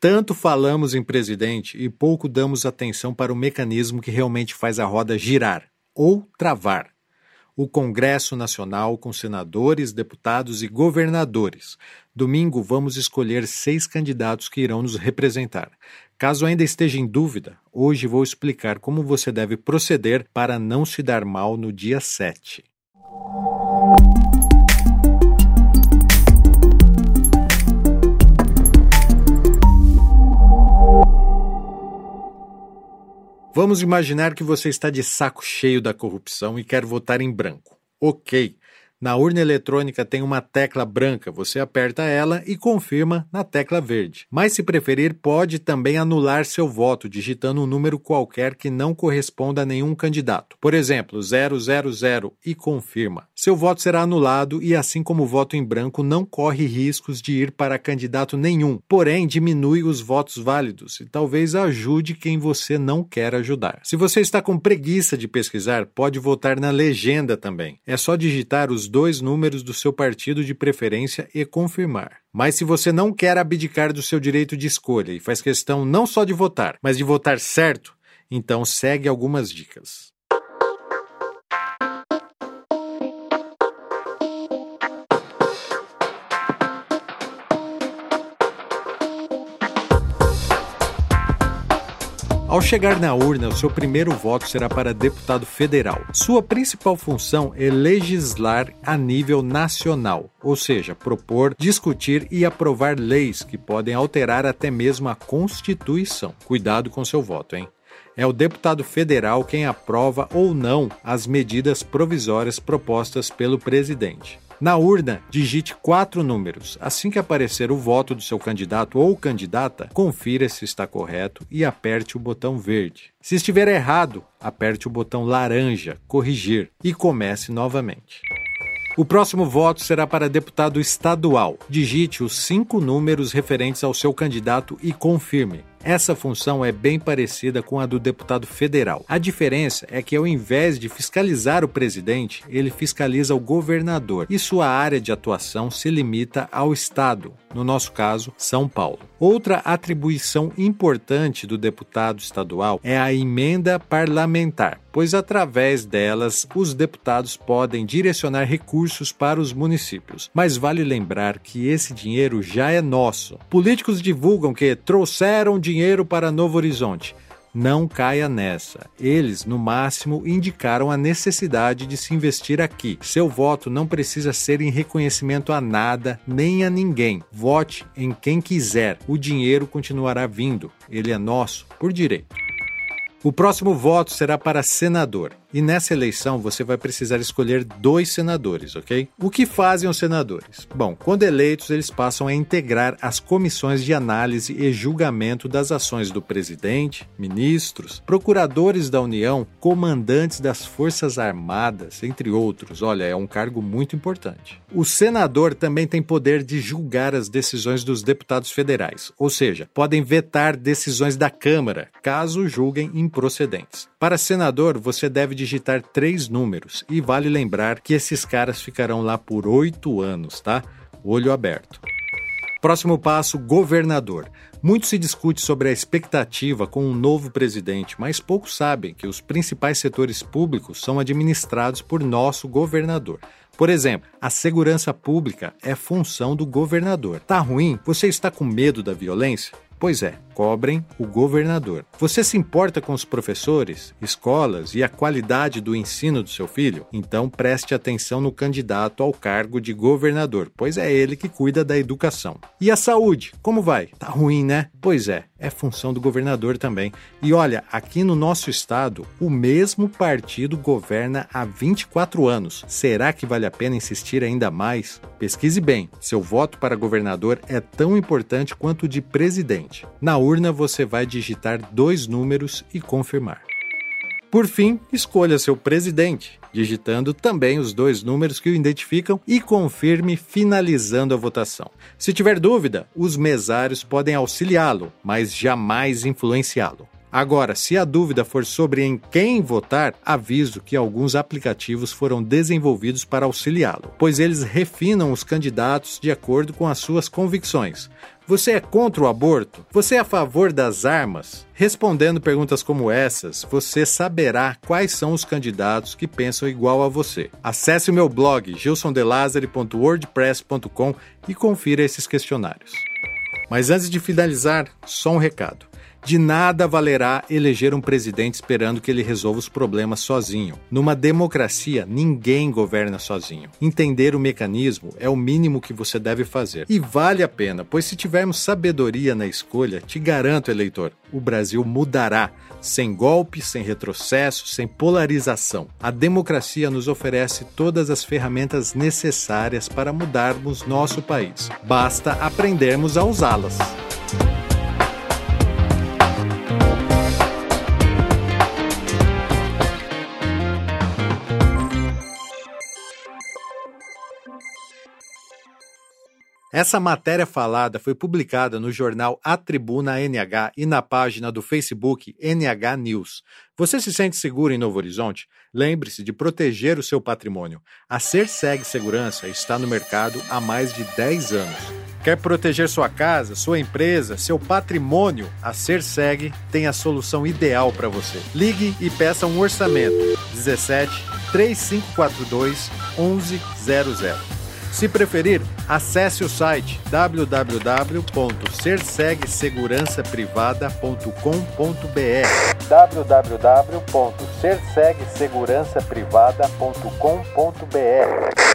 Tanto falamos em presidente e pouco damos atenção para o mecanismo que realmente faz a roda girar, ou travar. O Congresso Nacional com senadores, deputados e governadores. Domingo vamos escolher 6 candidatos que irão nos representar. Caso ainda esteja em dúvida, hoje vou explicar como você deve proceder para não se dar mal no dia 7. Vamos imaginar que você está de saco cheio da corrupção e quer votar em branco. Ok. Na urna eletrônica tem uma tecla branca, você aperta ela e confirma na tecla verde. Mas se preferir, pode também anular seu voto, digitando um número qualquer que não corresponda a nenhum candidato. Por exemplo, 000 e confirma. Seu voto será anulado e, assim como o voto em branco, não corre riscos de ir para candidato nenhum. Porém, diminui os votos válidos e talvez ajude quem você não quer ajudar. Se você está com preguiça de pesquisar, pode votar na legenda também. É só digitar os 2 números do seu partido de preferência e confirmar. Mas se você não quer abdicar do seu direito de escolha e faz questão não só de votar, mas de votar certo, então segue algumas dicas. Ao chegar na urna, o seu primeiro voto será para deputado federal. Sua principal função é legislar a nível nacional, ou seja, propor, discutir e aprovar leis que podem alterar até mesmo a Constituição. Cuidado com seu voto, hein? É o deputado federal quem aprova ou não as medidas provisórias propostas pelo presidente. Na urna, digite 4 números. Assim que aparecer o voto do seu candidato ou candidata, confira se está correto e aperte o botão verde. Se estiver errado, aperte o botão laranja, corrigir, e comece novamente. O próximo voto será para deputado estadual. Digite os 5 números referentes ao seu candidato e confirme. Essa função é bem parecida com a do deputado federal. A diferença é que, ao invés de fiscalizar o presidente, ele fiscaliza o governador e sua área de atuação se limita ao estado, no nosso caso, São Paulo. Outra atribuição importante do deputado estadual é a emenda parlamentar, pois através delas os deputados podem direcionar recursos para os municípios. Mas vale lembrar que esse dinheiro já é nosso. Políticos divulgam que trouxeram dinheiro para Novo Horizonte. Não caia nessa. Eles, no máximo, indicaram a necessidade de se investir aqui. Seu voto não precisa ser em reconhecimento a nada, nem a ninguém. Vote em quem quiser. O dinheiro continuará vindo. Ele é nosso por direito. O próximo voto será para senador. E nessa eleição você vai precisar escolher 2 senadores, ok? O que fazem os senadores? Bom, quando eleitos, eles passam a integrar as comissões de análise e julgamento das ações do presidente, ministros, procuradores da União, comandantes das Forças Armadas, entre outros. Olha, é um cargo muito importante. O senador também tem poder de julgar as decisões dos deputados federais, ou seja, podem vetar decisões da Câmara, caso julguem improcedentes. Para senador, você deve digitar 3 números e vale lembrar que esses caras ficarão lá por 8 anos, tá? Olho aberto. Próximo passo, governador. Muito se discute sobre a expectativa com um novo presidente, mas poucos sabem que os principais setores públicos são administrados por nosso governador. Por exemplo, a segurança pública é função do governador. Tá ruim? Você está com medo da violência? Pois é, cobrem o governador. Você se importa com os professores, escolas e a qualidade do ensino do seu filho? Então preste atenção no candidato ao cargo de governador, pois é ele que cuida da educação. E a saúde, como vai? Tá ruim, né? Pois é função do governador também. E olha, aqui no nosso estado, o mesmo partido governa há 24 anos. Será que vale a pena insistir ainda mais? Pesquise bem, seu voto para governador é tão importante quanto o de presidente. Na urna você vai digitar 2 números e confirmar. Por fim, escolha seu presidente, digitando também os 2 números que o identificam e confirme finalizando a votação. Se tiver dúvida, os mesários podem auxiliá-lo, mas jamais influenciá-lo. Agora, se a dúvida for sobre em quem votar, aviso que alguns aplicativos foram desenvolvidos para auxiliá-lo, pois eles refinam os candidatos de acordo com as suas convicções. Você é contra o aborto? Você é a favor das armas? Respondendo perguntas como essas, você saberá quais são os candidatos que pensam igual a você. Acesse o meu blog gilsondelazari.wordpress.com e confira esses questionários. Mas antes de finalizar, só um recado. De nada valerá eleger um presidente esperando que ele resolva os problemas sozinho. Numa democracia, ninguém governa sozinho. Entender o mecanismo é o mínimo que você deve fazer. E vale a pena, pois se tivermos sabedoria na escolha, te garanto, eleitor, o Brasil mudará. Sem golpe, sem retrocesso, sem polarização. A democracia nos oferece todas as ferramentas necessárias para mudarmos nosso país. Basta aprendermos a usá-las. Essa matéria falada foi publicada no jornal A Tribuna NH e na página do Facebook NH News. Você se sente seguro em Novo Horizonte? Lembre-se de proteger o seu patrimônio. A Cerseg Segurança está no mercado há mais de 10 anos. Quer proteger sua casa, sua empresa, seu patrimônio? A Cerseg tem a solução ideal para você. Ligue e peça um orçamento. 17 3542 1100. Se preferir, acesse o site www.cersegsegurançaprivada.com.br www.cersegsegurançaprivada.com.br.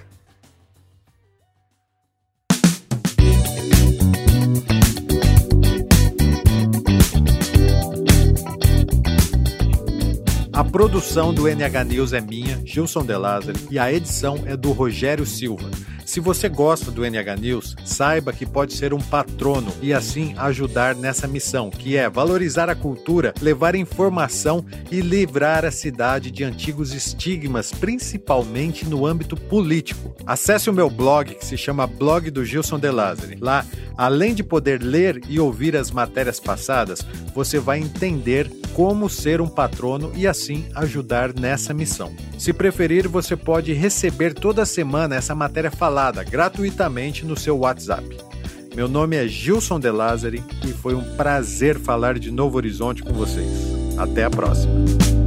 A produção do NH News é minha, Gilson Delazari, e a edição é do Rogério Silva. Se você gosta do NH News, saiba que pode ser um patrono e assim ajudar nessa missão, que é valorizar a cultura, levar informação e livrar a cidade de antigos estigmas, principalmente no âmbito político. Acesse o meu blog, que se chama Blog do Gilson Delazari. Lá, além de poder ler e ouvir as matérias passadas, você vai entender como ser um patrono e assim ajudar nessa missão. Se preferir, você pode receber toda semana essa matéria falada gratuitamente no seu WhatsApp. Meu nome é Gilson Delazari e foi um prazer falar de Novo Horizonte com vocês. Até a próxima!